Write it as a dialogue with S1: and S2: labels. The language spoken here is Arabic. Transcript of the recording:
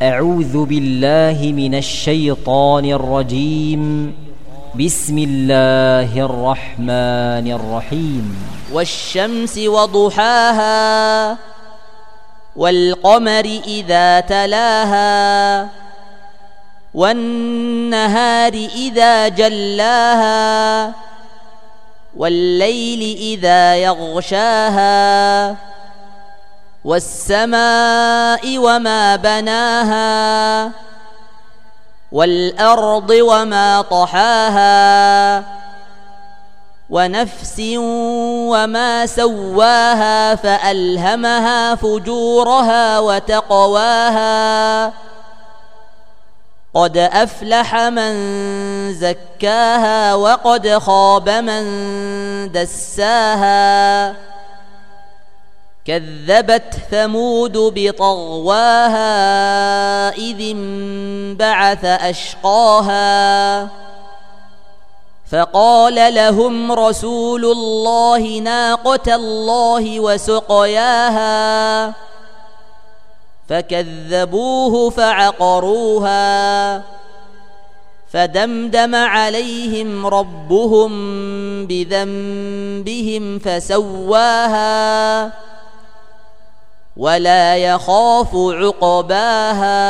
S1: أعوذ بالله من الشيطان الرجيم. بسم الله الرحمن الرحيم.
S2: والشمس وضحاها والقمر إذا تلاها والنهار إذا جلاها والليل إذا يغشاها والسماء وما بناها والأرض وما طحاها ونفس وما سواها فألهمها فجورها وتقواها قد أفلح من زكاها وقد خاب من دساها كذبت ثمود بطغواها إذ انبعث أشقاها فقال لهم رسول الله ناقة الله وسقياها فكذبوه فعقروها فدمدم عليهم ربهم بذنبهم فسواها ولا يخاف عقباها.